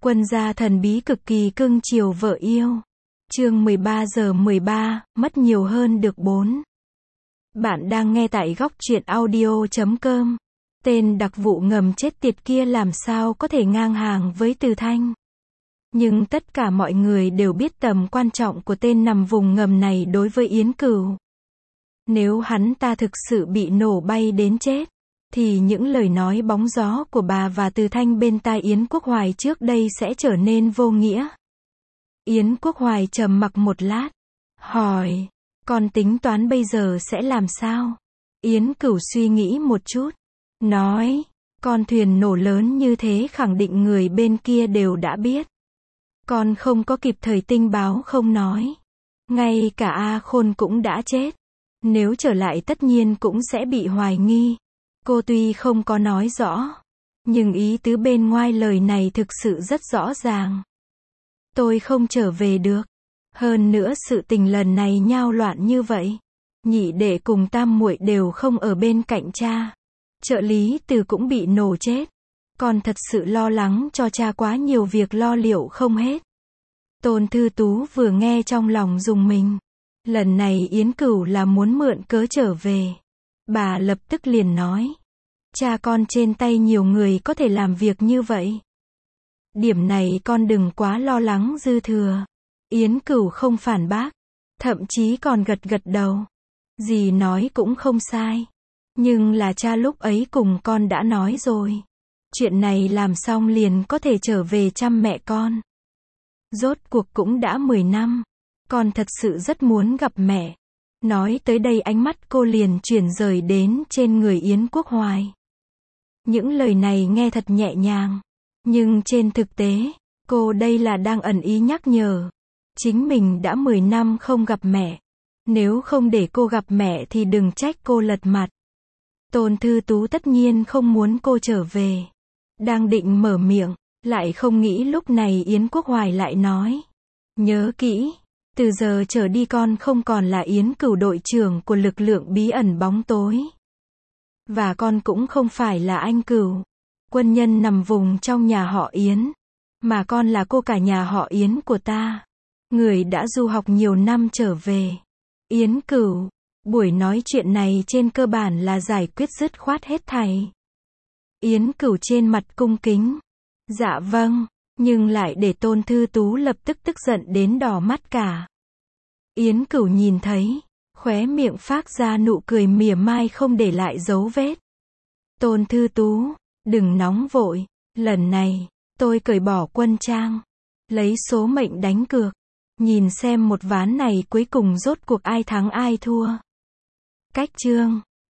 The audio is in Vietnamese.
Quân gia thần bí cực kỳ cưng chiều vợ yêu. Chương 13 giờ 13, mất nhiều hơn được 4. Bạn đang nghe tại góc truyện audio.com. Tên đặc vụ ngầm chết tiệt kia làm sao có thể ngang hàng với Từ Thanh. Nhưng tất cả mọi người đều biết tầm quan trọng của tên nằm vùng ngầm này đối với Yến Cửu. Nếu hắn ta thực sự bị nổ bay đến chết, thì những lời nói bóng gió của bà và Từ Thanh bên tai Yến Quốc Hoài trước đây sẽ trở nên vô nghĩa. Yến Quốc Hoài trầm mặc một lát, hỏi, con tính toán bây giờ sẽ làm sao? Yến Cửu suy nghĩ một chút, nói, con thuyền nổ lớn như thế khẳng định người bên kia đều đã biết. Con không có kịp thời tình báo không nói. Ngay cả A Khôn cũng đã chết. Nếu trở lại tất nhiên cũng sẽ bị hoài nghi. Cô tuy không có nói rõ, nhưng ý tứ bên ngoài lời này thực sự rất rõ ràng. Tôi không trở về được. Hơn nữa sự tình lần này nhao loạn như vậy. Nhị đệ cùng tam muội đều không ở bên cạnh cha. Trợ lý Từ cũng bị nổ chết. Con thật sự lo lắng cho cha quá nhiều việc lo liệu không hết. Tôn Thư Tú vừa nghe trong lòng rùng mình. Lần này Yến Cửu là muốn mượn cớ trở về. Bà lập tức liền nói. Cha con trên tay nhiều người có thể làm việc như vậy. Điểm này con đừng quá lo lắng dư thừa. Yến Cửu không phản bác. Thậm chí còn gật gật đầu. Dì nói cũng không sai. Nhưng là cha lúc ấy cùng con đã nói rồi. Chuyện này làm xong liền có thể trở về chăm mẹ con. Rốt cuộc cũng đã 10 năm. Con thật sự rất muốn gặp mẹ. Nói tới đây ánh mắt cô liền chuyển rời đến trên người Yến Quốc Hoài. Những lời này nghe thật nhẹ nhàng. Nhưng trên thực tế, cô đây là đang ẩn ý nhắc nhở. Chính mình đã 10 năm không gặp mẹ. Nếu không để cô gặp mẹ thì đừng trách cô lật mặt. Tôn Thư Tú tất nhiên không muốn cô trở về. Đang định mở miệng, lại không nghĩ lúc này Yến Quốc Hoài lại nói. Nhớ kỹ, từ giờ trở đi con không còn là Yến Cửu đội trưởng của lực lượng bí ẩn bóng tối. Và con cũng không phải là anh Cửu, quân nhân nằm vùng trong nhà họ Yến. Mà con là cô cả nhà họ Yến của ta. Người đã du học nhiều năm trở về. Yến Cửu, buổi nói chuyện này trên cơ bản là giải quyết dứt khoát hết thảy. Yến Cửu trên mặt cung kính. Dạ vâng, nhưng lại để Tôn Thư Tú lập tức tức giận đến đỏ mắt cả. Yến Cửu nhìn thấy, khóe miệng phác ra nụ cười mỉa mai không để lại dấu vết. Tôn Thư Tú, đừng nóng vội, lần này, tôi cởi bỏ quân trang, lấy số mệnh đánh cược, nhìn xem một ván này cuối cùng rốt cuộc ai thắng ai thua. Cách chương